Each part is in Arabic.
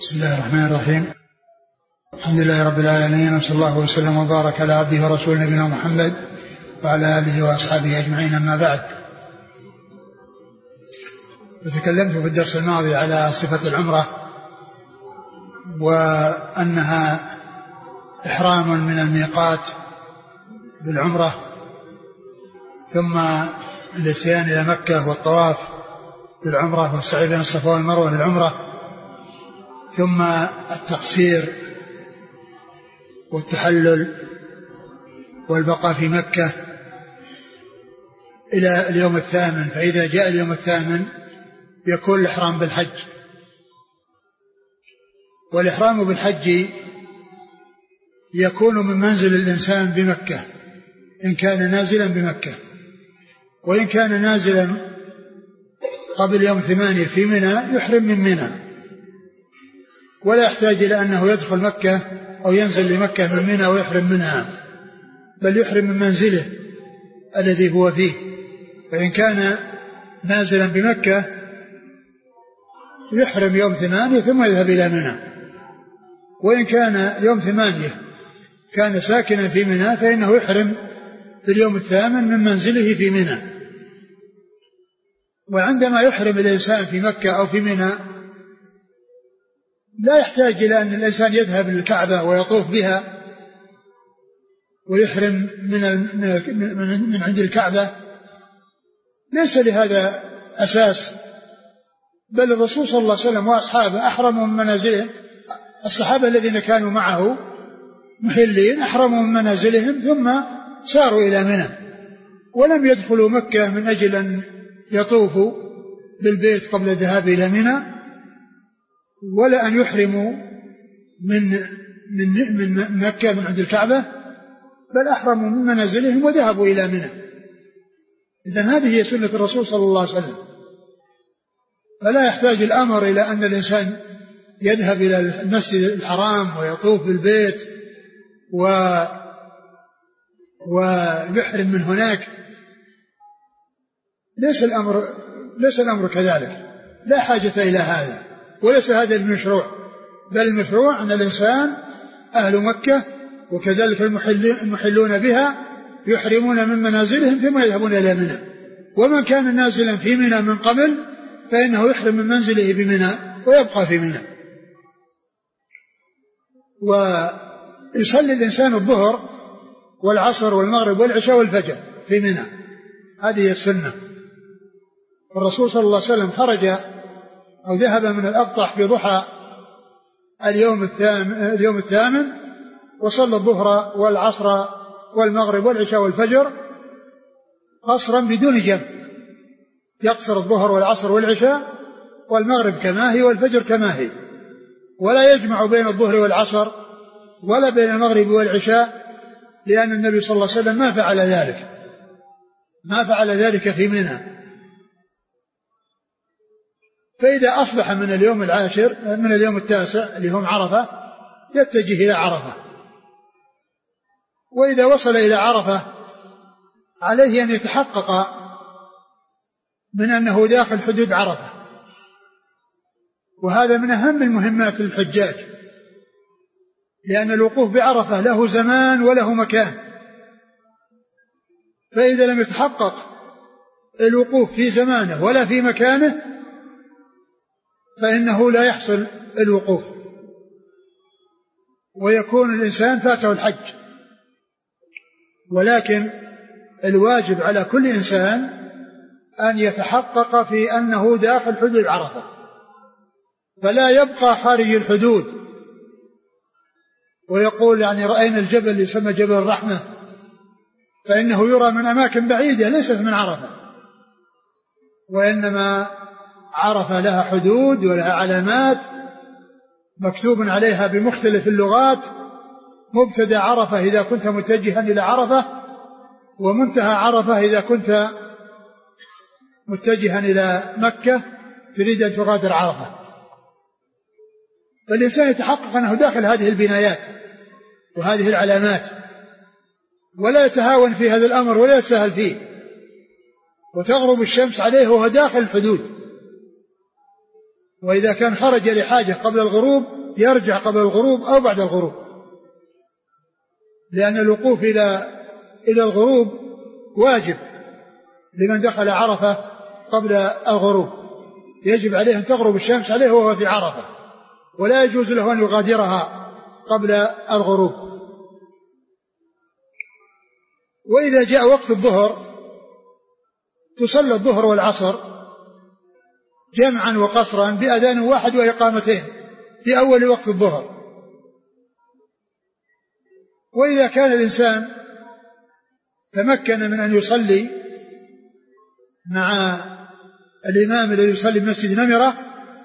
بسم الله الرحمن الرحيم. الحمد لله رب العالمين، وصلى الله وسلم وبارك على عبده ورسوله نبينا محمد وعلى آله وأصحابه أجمعين، أما بعد. وتكلمت في الدرس الماضي على صفة العمرة، وأنها إحرام من الميقات بالعمرة، ثم الاتيان إلى مكة والطواف بالعمرة، والسعي بين الصفا والمروة للعمرة، ثم التقصير والتحلل والبقاء في مكة إلى اليوم الثامن. فإذا جاء اليوم الثامن يكون الإحرام بالحج. والإحرام بالحج يكون من منزل الإنسان بمكة إن كان نازلا بمكة، وإن كان نازلا قبل يوم 8 في منى يحرم من منى، ولا يحتاج إلى أنه يدخل مكة أو ينزل لمكة من منى ويحرم منها، بل يحرم من منزله الذي هو فيه. فإن كان نازلا بمكة يحرم يوم 8 ثم يذهب إلى منى، وإن كان يوم 8 كان ساكنا في منى فإنه يحرم في اليوم الثامن من منزله في منى. وعندما يحرم الإنسان في مكة أو في منى لا يحتاج إلى أن الإنسان يذهب للكعبة ويطوف بها ويحرم من عند الكعبة، ليس لهذا أساس، بل الرسول صلى الله عليه وسلم وأصحابه أحرموا من منازلهم. الصحابة الذين كانوا معه محلين أحرموا من منازلهم ثم ساروا إلى منى، ولم يدخلوا مكة من أجل أن يطوفوا بالبيت قبل الذهاب إلى منى، ولا أن يحرموا من مكة من عند الكعبة، بل أحرموا من منازلهم وذهبوا إلى منى. إذن هذه هي سنة الرسول صلى الله عليه وسلم، فلا يحتاج الأمر إلى أن الإنسان يذهب إلى المسجد الحرام ويطوف بالبيت ويحرم من هناك. ليس الأمر كذلك، لا حاجة إلى هذا، وليس هذا المشروع، بل المشروع أن الإنسان أهل مكة وكذلك المحلون بها يحرمون من منازلهم ثم يذهبون إلى منى. ومن كان نازلا في منى من قبل فإنه يحرم من منزله بمنى ويبقى في منى. ويصلي الإنسان الظهر والعصر والمغرب والعشاء والفجر في منى، هذه السنة. الرسول صلى الله عليه وسلم خرج أو ذهب من الأبطح في ضحى اليوم الثامن وصلى الظهر والعصر والمغرب والعشاء والفجر قصرا بدون جمع، يقصر الظهر والعصر والعشاء والمغرب كما هي والفجر كما هي، ولا يجمع بين الظهر والعصر ولا بين المغرب والعشاء، لأن النبي صلى الله عليه وسلم ما فعل ذلك في منى. فإذا أصبح من اليوم التاسع اللي هم عرفة يتجه إلى عرفة، وإذا وصل إلى عرفة عليه أن يتحقق من أنه داخل حدود عرفة، وهذا من أهم المهمات للحجاج، لأن الوقوف بعرفة له زمان وله مكان. فإذا لم يتحقق الوقوف في زمانه ولا في مكانه فإنه لا يحصل الوقوف، ويكون الإنسان فاته الحج. ولكن الواجب على كل إنسان أن يتحقق في أنه داخل حدود عرفة، فلا يبقى خارج الحدود ويقول يعني رأينا الجبل يسمى جبل الرحمة، فإنه يرى من أماكن بعيدة ليست من عرفة، وإنما عرفة لها حدود ولها علامات مكتوب عليها بمختلف اللغات، مبتدأ عرفة إذا كنت متجها إلى عرفة، ومنتهى عرفة إذا كنت متجها إلى مكة تريد أن تغادر عرفة. فالإنسان يتحقق أنه داخل هذه البنايات وهذه العلامات، ولا يتهاون في هذا الأمر ولا يسهل فيه، وتغرب الشمس عليه وهو داخل الحدود. وإذا كان خرج لحاجة قبل الغروب يرجع قبل الغروب أو بعد الغروب، لأن الوقوف إلى الغروب واجب لمن دخل عرفة قبل الغروب، يجب عليه أن تغرب الشمس عليه وهو في عرفة، ولا يجوز له أن يغادرها قبل الغروب. وإذا جاء وقت الظهر تصلى الظهر والعصر جمعا وقصرا بأذان واحد وإقامتين في أول وقت الظهر. وإذا كان الإنسان تمكن من أن يصلي مع الإمام الذي يصلي بمسجد نمرة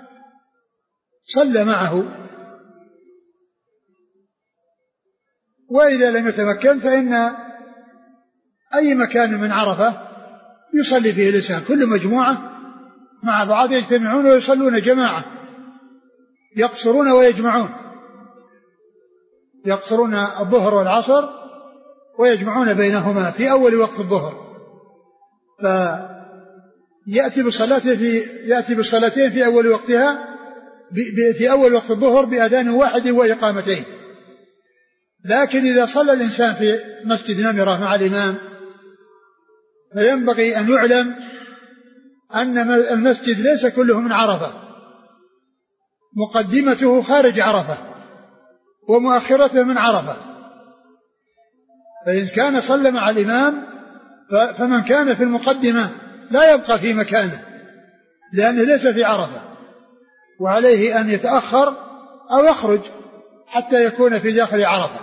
صلى معه، وإذا لم يتمكن فإن أي مكان من عرفة يصلي فيه الإنسان، كل مجموعة مع بعض يجتمعون ويصلون جماعة، يقصرون ويجمعون، يقصرون الظهر والعصر ويجمعون بينهما في أول وقت الظهر، فيأتي بالصلاتين في أول وقتها في أول وقت الظهر بأذان واحد وإقامتين. لكن إذا صلى الإنسان في مسجد نمرة مع الإمام فينبغي أن يعلم أن المسجد ليس كله من عرفة، مقدمته خارج عرفة ومؤخرته من عرفة، فإن كان صلى مع الإمام فمن كان في المقدمة لا يبقى في مكانه لأنه ليس في عرفة، وعليه أن يتأخر أو يخرج حتى يكون في داخل عرفة،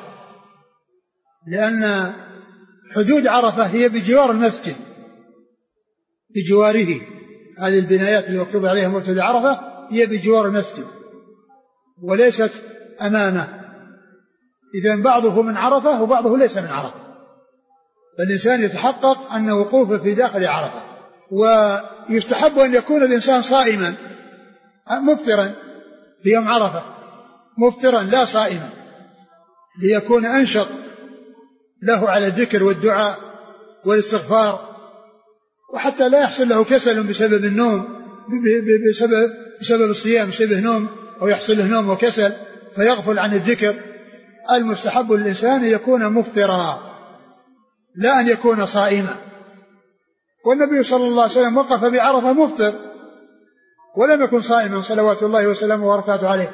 لأن حدود عرفة هي بجوار المسجد، بجواره، هذه البنايات اللي مكتوب عليها مرتدى عرفة هي بجوار المسجد وليست أمامه، إذن بعضه من عرفة وبعضه ليس من عرفة، فالإنسان يتحقق أن وقوفه في داخل عرفة. ويستحب أن يكون الإنسان صائما مفطرا في يوم عرفة، مفطرا لا صائما، ليكون أنشط له على الذكر والدعاء والاستغفار، وحتى لا يحصل له كسل بسبب النوم، بسبب الصيام، بسبب نوم أو يحصل له نوم وكسل فيغفل عن الذكر. المستحب للإنسان أن يكون مفطرا لا أن يكون صائما. والنبي صلى الله عليه وسلم وقف بعرفة مفطر ولم يكن صائما صلوات الله وسلامه وبركاته عليه،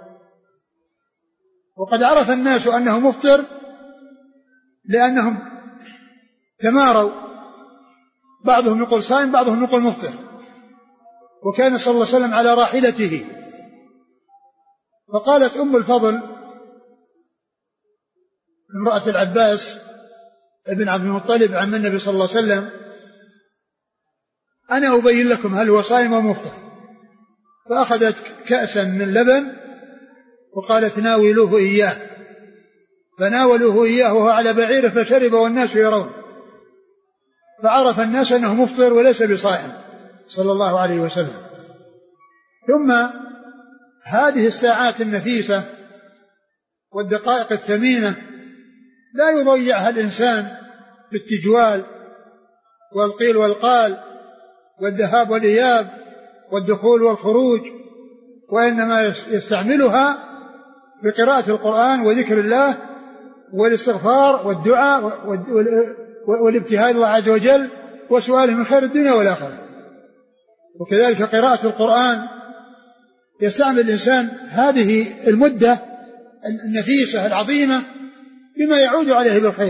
وقد عرف الناس أنه مفطر لأنهم تماروا، بعضهم يقول صائم بعضهم يقول مفطر. وكان صلى الله عليه وسلم على راحلته، فقالت أم الفضل امرأة العباس ابن عبد المطلب عم النبي صلى الله عليه وسلم: أنا أبين لكم هل هو صائم أو مفطر. فأخذت كأسا من لبن وقالت: ناولوه إياه، فناولوه إياه وهو على بعيره فشرب والناس يرون، فعرف الناس أنه مفطر وليس بصائم صلى الله عليه وسلم. ثم هذه الساعات النفيسة والدقائق الثمينة لا يضيعها الإنسان بالتجوال والقيل والقال والذهاب والإياب والدخول والخروج، وإنما يستعملها بقراءة القرآن وذكر الله والاستغفار والدعاء والابتهال الله عز وجل وسؤاله من خير الدنيا والآخرة. وكذلك قراءة القرآن يستعمل الإنسان هذه المدة النفيسة العظيمة بما يعود عليه بالخير،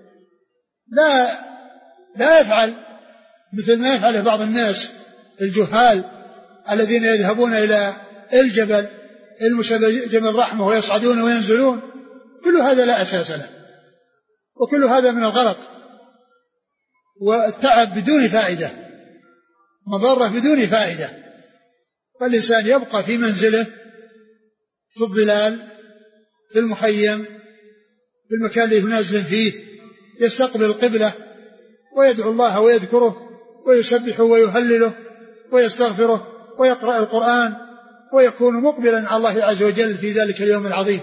لا يفعل مثل ما يفعل بعض الناس الجهال الذين يذهبون إلى الجبل المشابه جبل رحمة ويصعدون وينزلون، كل هذا لا أساس له، وكل هذا من الغلط والتعب بدون فائدة، مضرة بدون فائدة. فالإنسان يبقى في منزله في الظلال في المخيم في المكان الذي ينزل فيه، يستقبل القبلة ويدعو الله ويذكره ويسبحه ويهلله ويستغفره ويقرأ القرآن ويكون مقبلا على الله عز وجل في ذلك اليوم العظيم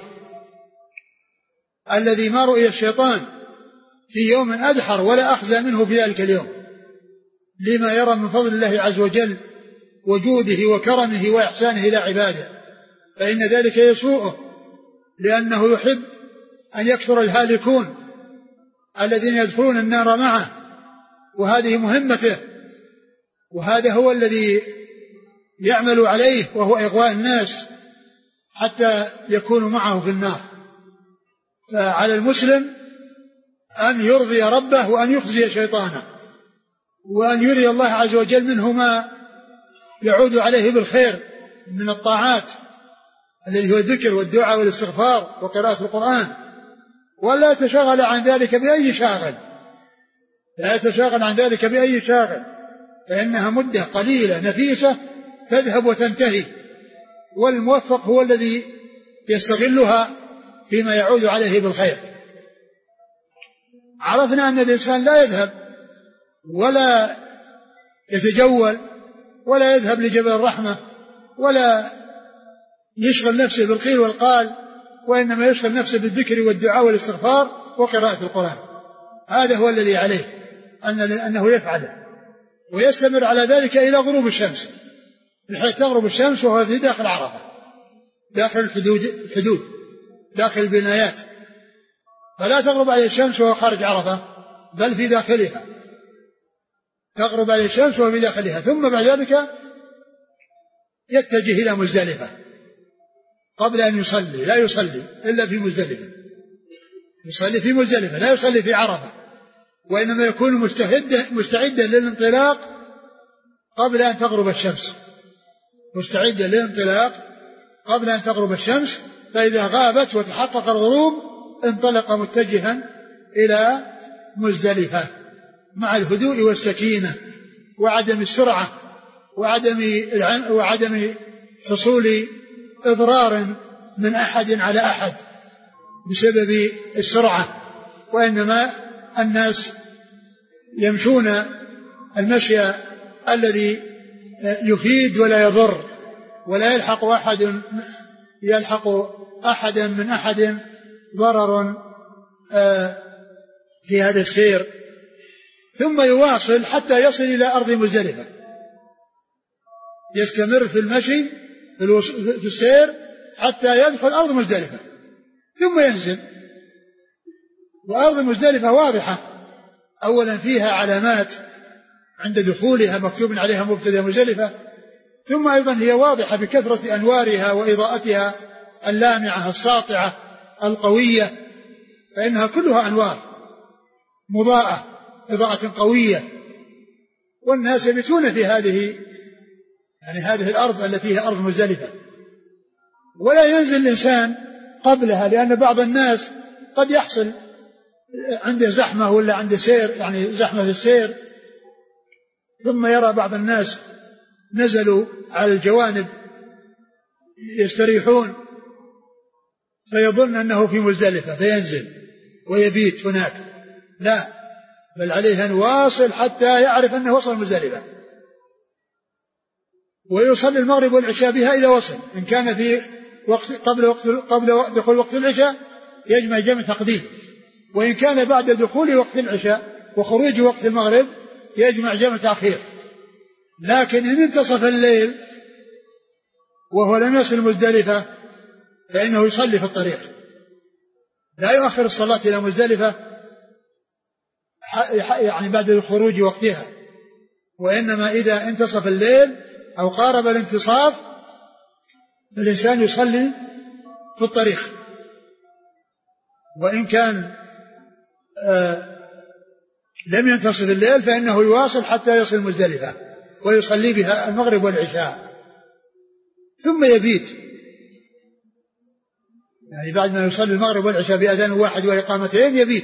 الذي ما رؤي الشيطان في يوم أدحر ولا أخزى منه في ذلك اليوم، لما يرى من فضل الله عز وجل وجوده وكرمه وإحسانه إلى عباده. فإن ذلك يسوءه، لأنه يحب أن يكثر الهالكون الذين يدخلون النار معه، وهذه مهمته، وهذا هو الذي يعمل عليه، وهو إغواء الناس حتى يكونوا معه في النار. فعلى المسلم أن يرضي ربه وأن يخزي شيطانه، وأن يري الله عز وجل منه ما يعود عليه بالخير من الطاعات الذي هو الذكر والدعاء والاستغفار وقراءة القرآن، ولا يتشاغل عن ذلك بأي شاغل، لا يتشاغل عن ذلك بأي شاغل، فإنها مدة قليلة نفيسة تذهب وتنتهي، والموفق هو الذي يستغلها فيما يعود عليه بالخير. عرفنا أن الإنسان لا يذهب ولا يتجول ولا يذهب لجبل الرحمة ولا يشغل نفسه بالقيل والقال، وإنما يشغل نفسه بالذكر والدعاء والاستغفار وقراءة القرآن. هذا هو الذي عليه أنه يفعله، ويستمر على ذلك إلى غروب الشمس، بحيث تغرب الشمس وهو في داخل عرفة، داخل الحدود داخل البنايات، فلا تغرب عليه الشمس وهو خارج عرفة بل في داخلها، تغرب عليه الشمس وهو في داخلها، ثم بعد ذلك يتجه إلى مزدلفة قبل أن يصلي، لا يصلي إلا في مزدلفة، يصلي في مزدلفة لا يصلي في عرفة، وإنما يكون مستعدا للانطلاق قبل أن تغرب الشمس، مستعدا للانطلاق قبل أن تغرب الشمس، فإذا غابت وتحقق الغروب انطلق متجها إلى مزدلفة مع الهدوء والسكينة وعدم السرعة وعدم حصول إضرار من أحد على أحد بسبب السرعة، وإنما الناس يمشون المشي الذي يفيد ولا يضر، ولا يلحق أحدا من أحد ضرر في هذا السير، ثم يواصل حتى يصل إلى أرض مزدلفة، يستمر في المشي في السير حتى يدخل أرض مزدلفة ثم ينزل. وأرض مزدلفة واضحة، أولا فيها علامات عند دخولها مكتوب عليها مبتدأ مزدلفة، ثم أيضا هي واضحة بكثرة أنوارها وإضاءتها اللامعة الساطعة القوية، فإنها كلها أنوار مضاءة إضاءة قوية، والناس يبيتون في هذه الأرض التي هي أرض مزدلفة، ولا ينزل الإنسان قبلها، لأن بعض الناس قد يحصل عنده زحمة ولا عنده سير، يعني زحمة في السير، ثم يرى بعض الناس نزلوا على الجوانب يستريحون فيظن أنه في مزدلفة فينزل ويبيت هناك، لا، بل عليه أن يواصل حتى يعرف أنه وصل مزدلفة، ويصلي المغرب والعشاء بها إذا وصل، إن كان في قبل دخول وقت العشاء يجمع جمع تقديم، وإن كان بعد دخول وقت العشاء وخروج وقت المغرب يجمع جمع تأخير. لكن إن انتصف الليل وهو لم يصل مزدلفة فإنه يصلي في الطريق، لا يؤخر الصلاة إلى مزدلفة يعني بعد الخروج وقتها، وإنما إذا انتصف الليل أو قارب الانتصاف الإنسان يصلي في الطريق، وإن كان لم ينتصف الليل فإنه يواصل حتى يصل مزدلفة ويصلي بها المغرب والعشاء، ثم يبيت، يعني بعد ما يصلي المغرب والعشاء بأذان واحد وإقامتين يبيت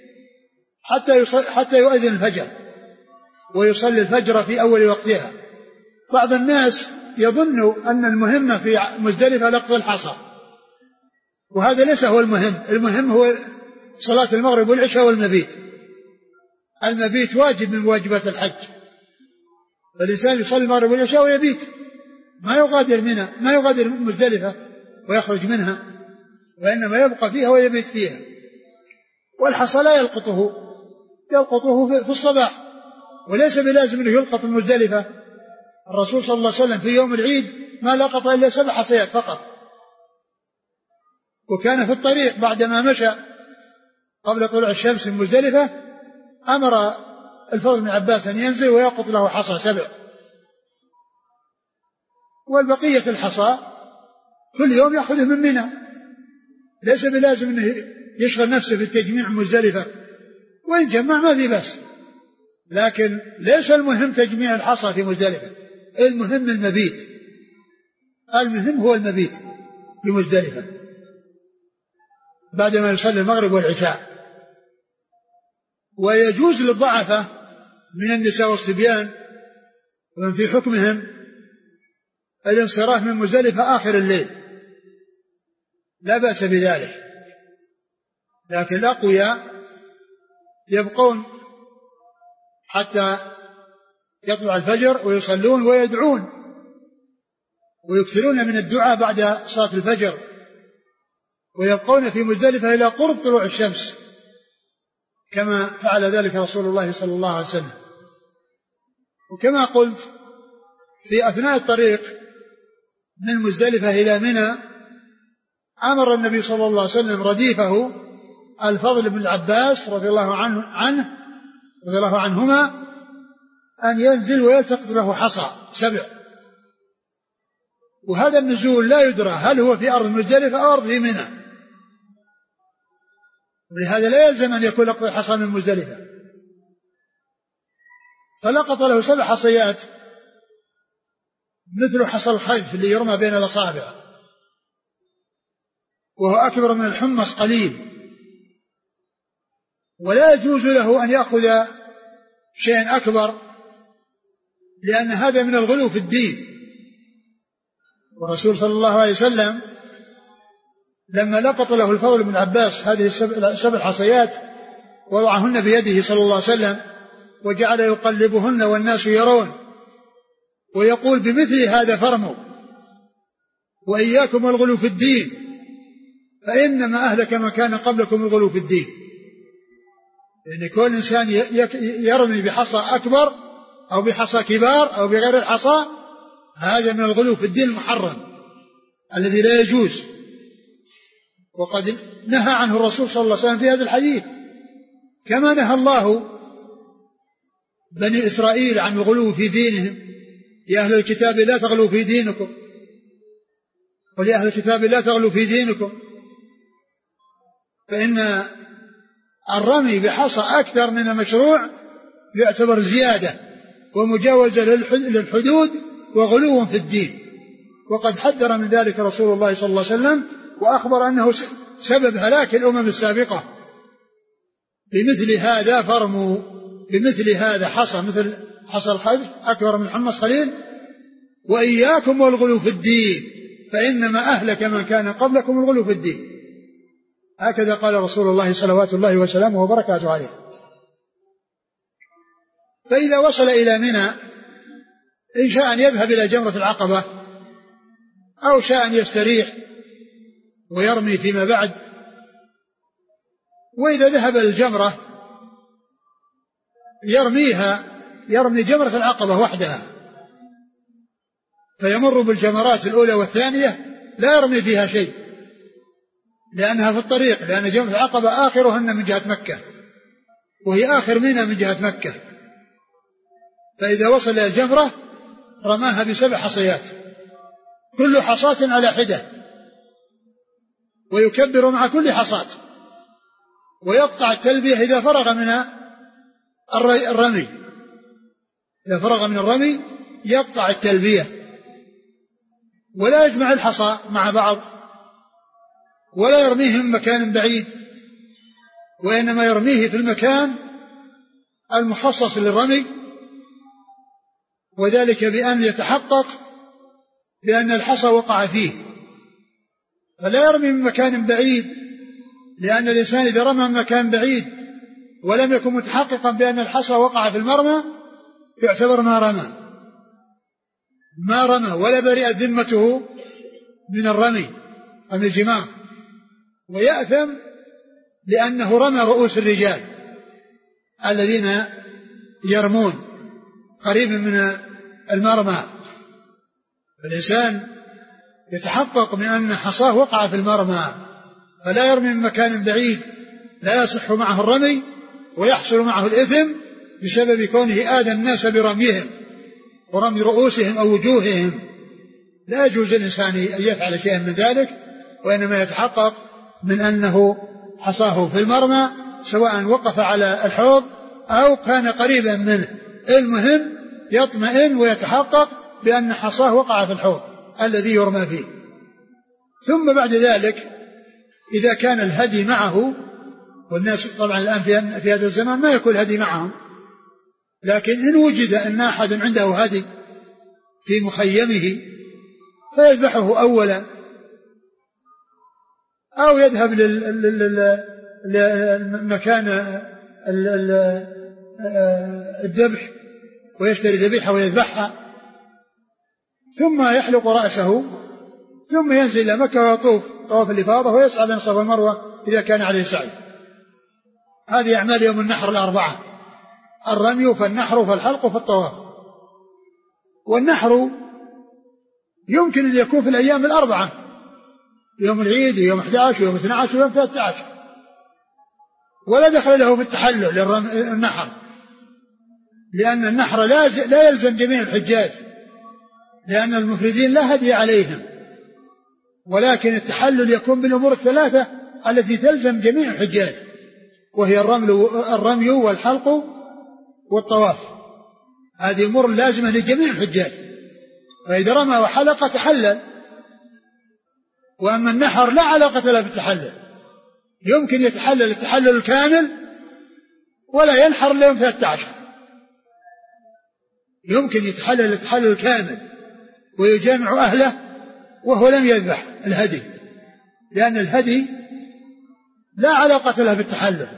حتى يؤذن الفجر، ويصلي الفجر في أول وقتها. بعض الناس يظن أن المهم في مزدلفة لقط الحصى، وهذا ليس هو المهم، المهم هو صلاة المغرب والعشاء والمبيت. المبيت واجب من واجبات الحج، فالإنسان يصلي المغرب والعشاء ويبيت، ما يغادر مزدلفة ويخرج منها، وإنما يبقى فيها ويبيت فيها. والحصى لا يلقطه في الصباح، وليس بلازم أنه يلقط المزدلفة. الرسول صلى الله عليه وسلم في يوم العيد ما لقط إلا 7 حصيات فقط، وكان في الطريق بعدما مشى قبل طلوع الشمس من مزدلفة أمر الفضل بن عباس أن ينزل ويقط له حصى 7، والبقية الحصى كل يوم يأخذه من منى، ليس بلازم أنه يشغل نفسه في التجميع مزدلفة، وإن جمع ما في بس، لكن ليس المهم تجميع الحصى في مزدلفة، المهم المبيت، المهم هو المبيت في مزدلفة بعدما يصلي المغرب والعشاء. ويجوز للضعفة من النساء والصبيان ومن في حكمهم الانصراف من مزدلفة آخر الليل، لا بأس بذلك، لكن الأقوياء يبقون حتى يطلع الفجر ويصلون ويدعون ويكثرون من الدعاء بعد صلاة الفجر، ويبقون في مزدلفة إلى قرب طلوع الشمس كما فعل ذلك رسول الله صلى الله عليه وسلم. وكما قلت في أثناء الطريق من مزدلفة إلى منى أمر النبي صلى الله عليه وسلم رديفه الفضل بن العباس رضي الله عنهما أن ينزل ويلتقط له حصى 7، وهذا النزول لا يدرى هل هو في أرض مزدلفة أو أرض في منى، ولهذا لا يلزم أن يكون لقط الحصى من مزدلفة، فلقط له 7 حصيات مثل حصى الخلف اللي يرمى بين الأصابع، وهو أكبر من الحمص قليل، ولا يجوز له أن يأخذ شيئا أكبر لأن هذا من الغلو في الدين. والرسول صلى الله عليه وسلم لما لقط له الفضل بن عباس هذه 7 حصيات وضعهن بيده صلى الله عليه وسلم وجعل يقلبهن والناس يرون ويقول بمثل هذا فرموا وإياكم والغلو في الدين فإنما أهلك من كان قبلكم الغلو في الدين. يعني كل إنسان يرمي بحصى أكبر أو بحصى كبار أو بغير الحصى هذا من الغلو في الدين المحرم الذي لا يجوز، وقد نهى عنه الرسول صلى الله عليه وسلم في هذا الحديث، كما نهى الله بني إسرائيل عن الغلو في دينهم: يا أهل الكتاب لا تغلوا في دينكم، قل يا أهل الكتاب لا تغلوا في دينكم، فإن الرمي بحصى أكثر من المشروع يعتبر زيادة ومجاوزة للحدود وغلو في الدين، وقد حذر من ذلك رسول الله صلى الله عليه وسلم وأخبر أنه سبب هلاك الأمم السابقة. بمثل هذا فرموا بمثل هذا حصى مثل حصى الخذف أكبر من حمص خليل، وإياكم والغلو في الدين فإنما أهلك من كان قبلكم الغلو في الدين. هكذا قال رسول الله صلوات الله وسلامه وبركاته عليه. فإذا وصل إلى منى إن شاء أن يذهب إلى جمرة العقبة أو شاء أن يستريح ويرمي فيما بعد. وإذا ذهب الجمرة يرمي جمرة العقبة وحدها، فيمر بالجمرات الأولى والثانية لا يرمي فيها شيء لأنها في الطريق، لأن جمرة العقبة آخرهن من جهة مكة وهي آخر منها من جهة مكة. فإذا وصل إلى الجمرة رماها ب7 حصيات كل حصاة على حدة، ويكبر مع كل حصاة ويقطع التلبية إذا فرغ من الرمي. إذا فرغ من الرمي يقطع التلبية ولا يجمع الحصى مع بعض ولا يرميه من مكان بعيد، وإنما يرميه في المكان المخصص للرمي، وذلك بأن يتحقق بأن الحصى وقع فيه، فلا يرمي من مكان بعيد، لأن الإنسان إذا رمى من مكان بعيد ولم يكن متحققا بأن الحصى وقع في المرمى يعتبر ما رمى ولا برئت ذمته من الرمي من الجماع، ويأثم لأنه رمى رؤوس الرجال الذين يرمون قريبا من المرمى. فالإنسان يتحقق من أن حصاه وقع في المرمى فلا يرمي من مكان بعيد لا يصح معه الرمي ويحصل معه الإثم بسبب كونه آذى الناس برميهم ورمي رؤوسهم أو وجوههم. لا يجوز للإنسان أن يفعل شيئا من ذلك، وإنما يتحقق من أنه حصاه في المرمى سواء وقف على الحوض أو كان قريبا منه، المهم يطمئن ويتحقق بأن حصاه وقع في الحوض الذي يرمى فيه. ثم بعد ذلك إذا كان الهدي معه، والناس طبعا الآن في هذا الزمان ما يكون الهدي معهم، لكن إن وجد أن أحد عنده هدي في مخيمه فيذبحه أولا، أو يذهب لمكان الذبح ويشتري ذبيحة ويذبحها، ثم يحلق رأسه، ثم ينزل إلى مكة ويطوف طواف الإفاضة ويسعى بين الصفا والمروة إذا كان عليه سعي. هذه أعمال يوم النحر الأربعة: الرمي فالنحر فالحلق فالطواف. والنحر يمكن أن يكون في الأيام الأربعة، يوم العيد ويوم 11 ويوم 12 ويوم 13، ولا دخل له في التحلل للنحر، لأن النحر لا يلزم جميع الحجاج، لأن المفردين لا هدي عليهم، ولكن التحلل يكون بالأمور الثلاثة التي تلزم جميع الحجاج، وهي الرمي والحلق والطواف. هذه أمور لازمة لجميع الحجاج، فإذا رمى وحلق تحلل. وأما النحر لا علاقة له بالتحلل، يمكن يتحلل التحلل الكامل ولا ينحر إلا يوم 13، يمكن يتحلل التحلل الكامل ويجامع أهله وهو لم يذبح الهدي، لأن الهدي لا علاقة له بالتحلل،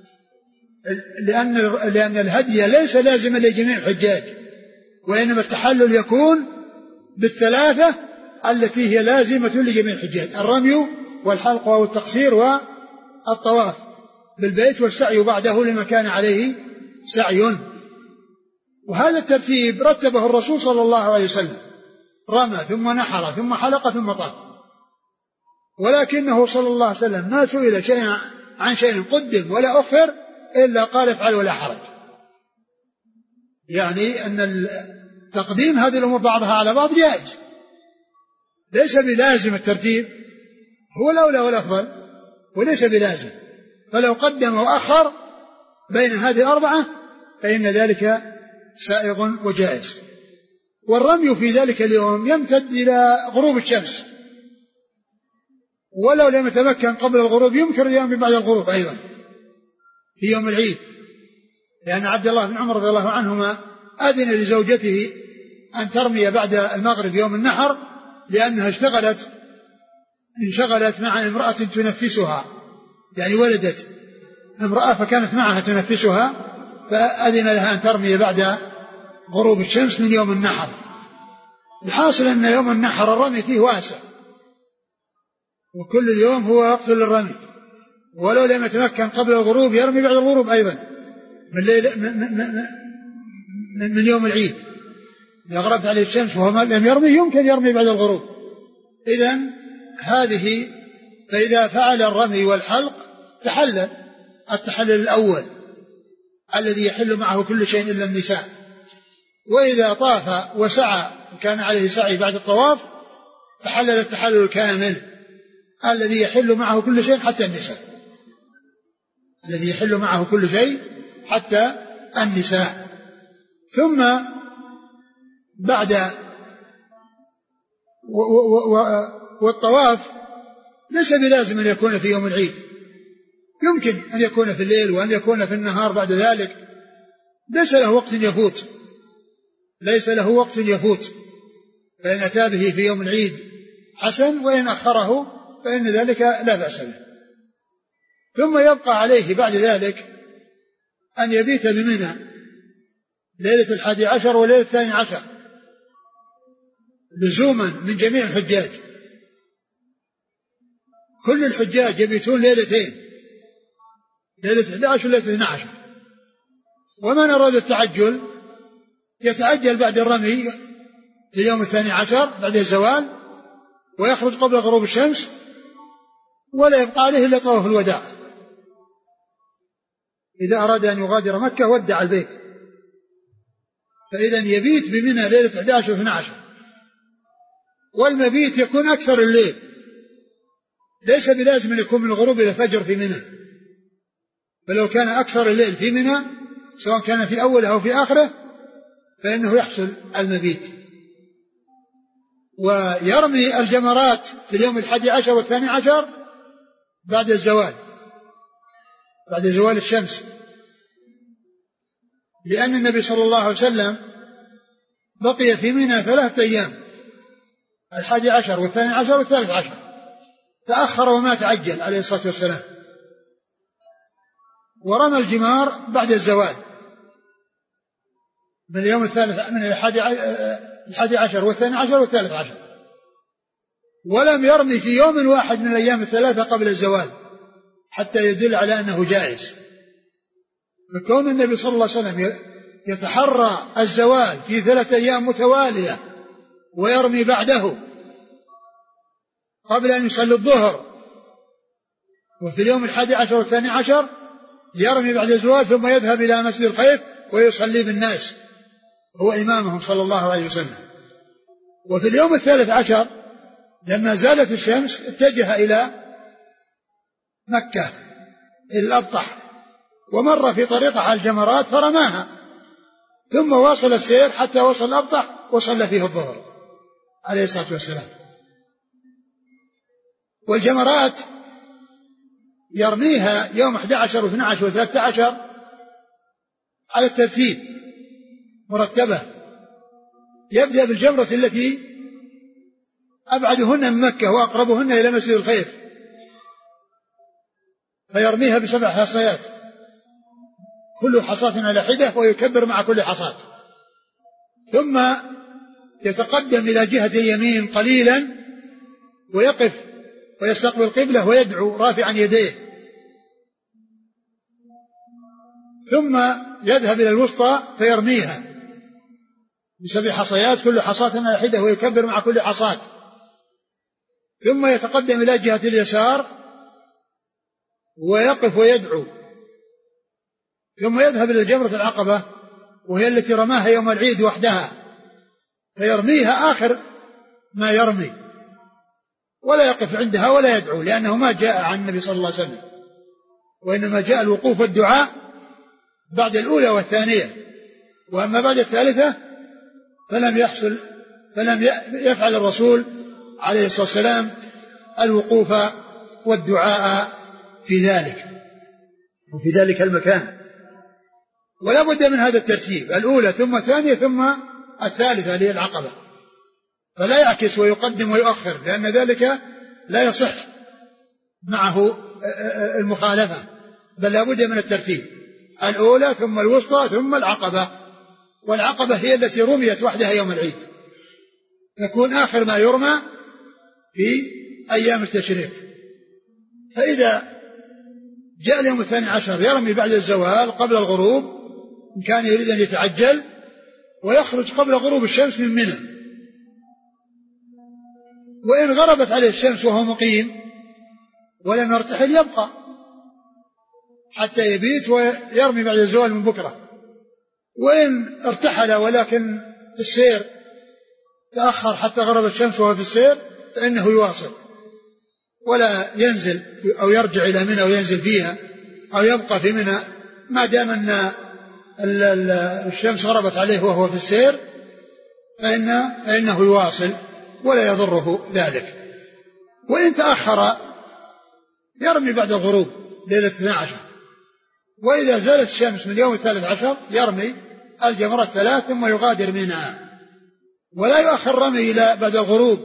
لأن الهدي ليس لازما لجميع الحجاج، وإنما التحلل يكون بالثلاثة التي هي لازمة لجميع الحجاج: الرمي والحلق أو التقصير والطواف بالبيت والسعي بعده لما كان عليه سعي. وهذا الترتيب رتبه الرسول صلى الله عليه وسلم: رمى ثم نحر ثم حلق ثم طاف. ولكنه صلى الله عليه وسلم ما سئل شيئا عن شيء قدم ولا أخر إلا قال افعل ولا حرج، يعني أن تقديم هذه الأمور بعضها على بعض جائز، ليس بلازم الترتيب، هو الأولى والأفضل وليس بلازم، فلو قدم وأخر بين هذه الأربعة فإن ذلك سائغ وجائز. والرمي في ذلك اليوم يمتد إلى غروب الشمس، ولو لم يتمكن قبل الغروب يمكن اليوم بعد الغروب أيضا في يوم العيد، لأن عبد الله بن عمر رضي الله عنهما أذن لزوجته أن ترمي بعد المغرب يوم النحر، لأنها انشغلت مع امرأة تنفسها، يعني ولدت امرأة فكانت معها تنفسها، فأذن لها أن ترمي بعد غروب الشمس من يوم النحر. الحاصل أن يوم النحر الرمي فيه واسع، وكل اليوم هو وقت للرمي، ولو لم يتمكن قبل الغروب يرمي بعد الغروب أيضا من يوم العيد. إذا غربت عليه الشمس وهو لم يرمي يمكن يرمي بعد الغروب. إذن هذه، فإذا فعل الرمي والحلق تحلل التحلل الأول الذي يحل معه كل شيء إلا النساء، وإذا طاف وسعى وكان عليه سعي بعد الطواف تحلل التحلل الكامل الذي يحل معه كل شيء حتى النساء، الذي يحل معه كل شيء حتى النساء. ثم بعد والطواف ليس بلازم أن يكون في يوم العيد، يمكن أن يكون في الليل وأن يكون في النهار بعد ذلك، ليس له وقت يفوت، فإن أتى به في يوم العيد حسن، وإن أخره فإن ذلك لا بأس به. ثم يبقى عليه بعد ذلك أن يبيت بمنى ليلة 11 وليلة 12 لزوما من جميع الحجاج. كل الحجاج يبيتون ليلتين، ليلة 11 وليلة 12. ومن أراد التعجل يتعجل بعد الرمي في يوم 12 بعد الزوال، ويخرج قبل غروب الشمس ولا يبقى عليه إلا طواف الوداع. إذا أراد أن يغادر مكة ودع البيت، فإذا يبيت بمنى ليلة 11 و 12، والمبيت يكون أكثر الليل، ليس بلازم أن يكون من الغروب إلى الفجر في منى، فلو كان أكثر الليل في منى سواء كان في أوله أو في آخره فإنه يحصل المبيت. ويرمي الجمرات في اليوم 11 و 12 بعد الزوال، بعد زوال الشمس، لأن النبي صلى الله عليه وسلم بقي في منى 3 أيام، 11 و 12 و 13، تأخر وما تعجل عليه الصلاة والسلام، ورمى الجمار بعد الزوال من اليوم الثالث من 11 و 12 و 13، ولم يرمي في يوم واحد من الأيام الثلاثة قبل الزوال حتى يدل على أنه جائز. فكون النبي صلى الله عليه وسلم يتحرى الزوال في 3 أيام متوالية ويرمي بعده قبل أن يصلي الظهر، وفي اليوم 11 و 12 يرمي بعد الزوال ثم يذهب إلى مسجد الخيف ويصلي بالناس هو إمامهم صلى الله عليه وسلم. وفي اليوم 13 لما زالت الشمس اتجه إلى مكة إلى الأبطح، ومر في طريقه على الجمرات فرماها، ثم واصل السير حتى وصل الأبطح وصلى فيه الظهر عليه الصلاة والسلام. والجمرات يرميها يوم 11 و 12 و 13 على الترتيب مرتبة، يبدأ بالجمرة التي أبعدهن من مكة وأقربهن إلى مسجد الخيف، فيرميها ب7 حصيات كل حصاة على حدة ويكبر مع كل حصاة، ثم يتقدم إلى جهة اليمين قليلا ويقف ويستقبل القبلة ويدعو رافعا يديه، ثم يذهب إلى الوسطى فيرميها ب7 حصيات كل حصاة على حدة ويكبر مع كل حصاة، ثم يتقدم إلى جهة اليسار ويقف ويدعو، ثم يذهب إلى جمرة العقبة وهي التي رماها يوم العيد وحدها فيرميها آخر ما يرمي، ولا يقف عندها ولا يدعو، لأنه ما جاء عن النبي صلى الله عليه وسلم، وإنما جاء الوقوف والدعاء بعد الأولى والثانية، وأما بعد الثالثة فلم يفعل الرسول عليه الصلاة والسلام الوقوف والدعاء في ذلك وفي ذلك المكان. ولا بد من هذا الترتيب، الأولى ثم الثانية ثم الثالثة اللي هي العقبة، فلا يعكس ويقدم ويؤخر، لأن ذلك لا يصح معه المخالفة، بل لا بد من الترتيب، الأولى ثم الوسطى ثم العقبة، والعقبة هي التي رميت وحدها يوم العيد، تكون آخر ما يرمى في أيام التشريق. فإذا جاء اليوم 12 يرمي بعد الزوال قبل الغروب إن كان يريد أن يتعجل، ويخرج قبل غروب الشمس من منى، وإن غربت عليه الشمس وهو مقيم ولم يرتحل يبقى حتى يبيت ويرمي بعد الزوال من بكرة، وإن ارتحل ولكن السير تأخر حتى غربت الشمس وهو في السير فإنه يواصل ولا ينزل أو يرجع إلى منى وينزل فيها أو يبقى في منى ما دام أن الشمس غربت عليه وهو في السير فإنه يواصل ولا يضره ذلك. وإن تأخر يرمي بعد الغروب ليلة 12، وإذا زالت الشمس من يوم 13 يرمي الجمرات 3 ثم يغادر منها، ولا يؤخر رمي إلى بعد الغروب،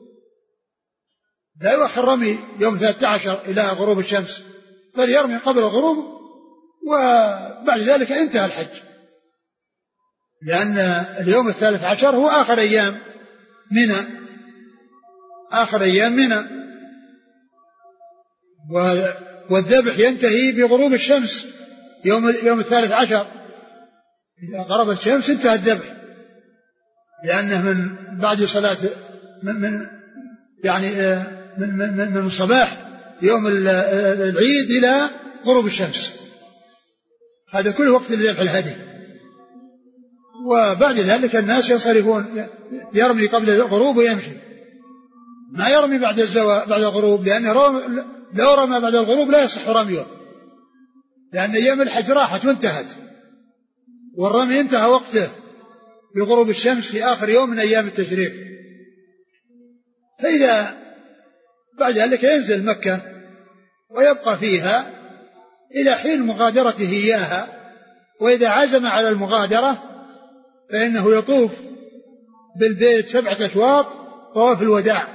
لا يؤخر رمي يوم 13 إلى غروب الشمس، بل يرمي قبل الغروب وبعد ذلك انتهى الحج، لأن اليوم 13 هو آخر أيام منى، آخر أيام منى، والذبح ينتهي بغروب الشمس يوم 13، إذا غربت الشمس انتهى الذبح، لأنه من بعد صلاة من الصباح يوم العيد إلى غروب الشمس، هذا كله وقت ذبح الهدي. وبعد ذلك الناس ينصرفون، يرمي قبل الغروب ويمشي، ما يرمي بعد الغروب، لأنه لو رمى بعد الغروب لا يصح رميه، لأن أيام الحج راحت وانتهت، والرمي انتهى وقته بغروب الشمس في آخر يوم من أيام التشريق. فإذا بعد ذلك ينزل مكة ويبقى فيها إلى حين مغادرته إياها، وإذا عزم على المغادرة فإنه يطوف بالبيت 7 أشواط طواف الوداع،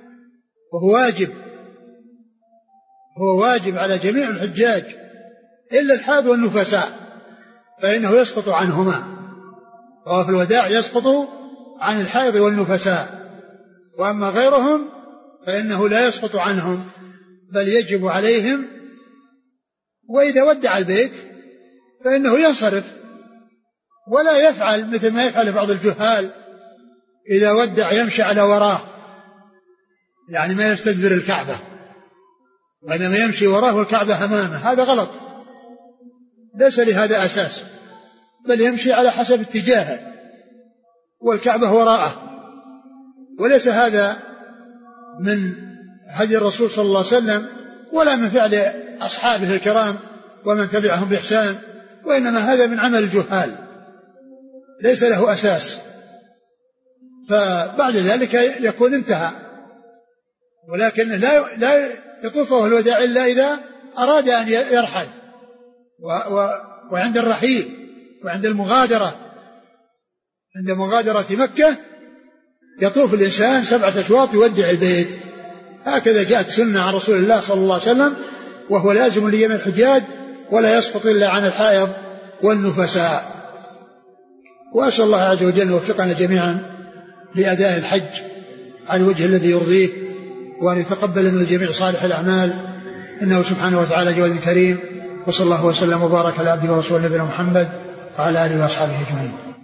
وهو واجب على جميع الحجاج إلا الحاض والنفساء، فإنه يسقط عنهما، طواف الوداع يسقط عن الحائض والنفساء، وأما غيرهم فإنه لا يسقط عنهم بل يجب عليهم. وإذا ودع البيت فإنه ينصرف، ولا يفعل مثل ما يفعل بعض الجهال إذا ودع يمشي على وراه، يعني ما يستدبر الكعبة، وإنما يمشي وراه والكعبة أمامه، هذا غلط، ليس لهذا أساس، بل يمشي على حسب اتجاهه والكعبة وراءه. وليس هذا من هدي الرسول صلى الله عليه وسلم ولا من فعل أصحابه الكرام ومن تبعهم بإحسان، وإنما هذا من عمل الجهال ليس له أساس. فبعد ذلك يكون انتهى، ولكن لا يطوف طواف الوداع إلا إذا أراد أن يرحل، وعند الرحيل وعند المغادرة، عند مغادرة مكة يطوف الإنسان 7 أشواط يودع البيت، هكذا جاءت سنة عن رسول الله صلى الله عليه وسلم، وهو لازم لجميع الحجاج ولا يسقط إلا عن الحائض والنفساء. وأسأل الله عز وجل أن يوفقنا جميعا لأداء الحج على الوجه الذي يرضيه، وأن يتقبل من الجميع صالح الأعمال، إنه سبحانه وتعالى جواد كريم. وصلى الله وسلم وبارك على عبده ورسوله نبينا محمد وعلى آله وأصحابه أجمعين.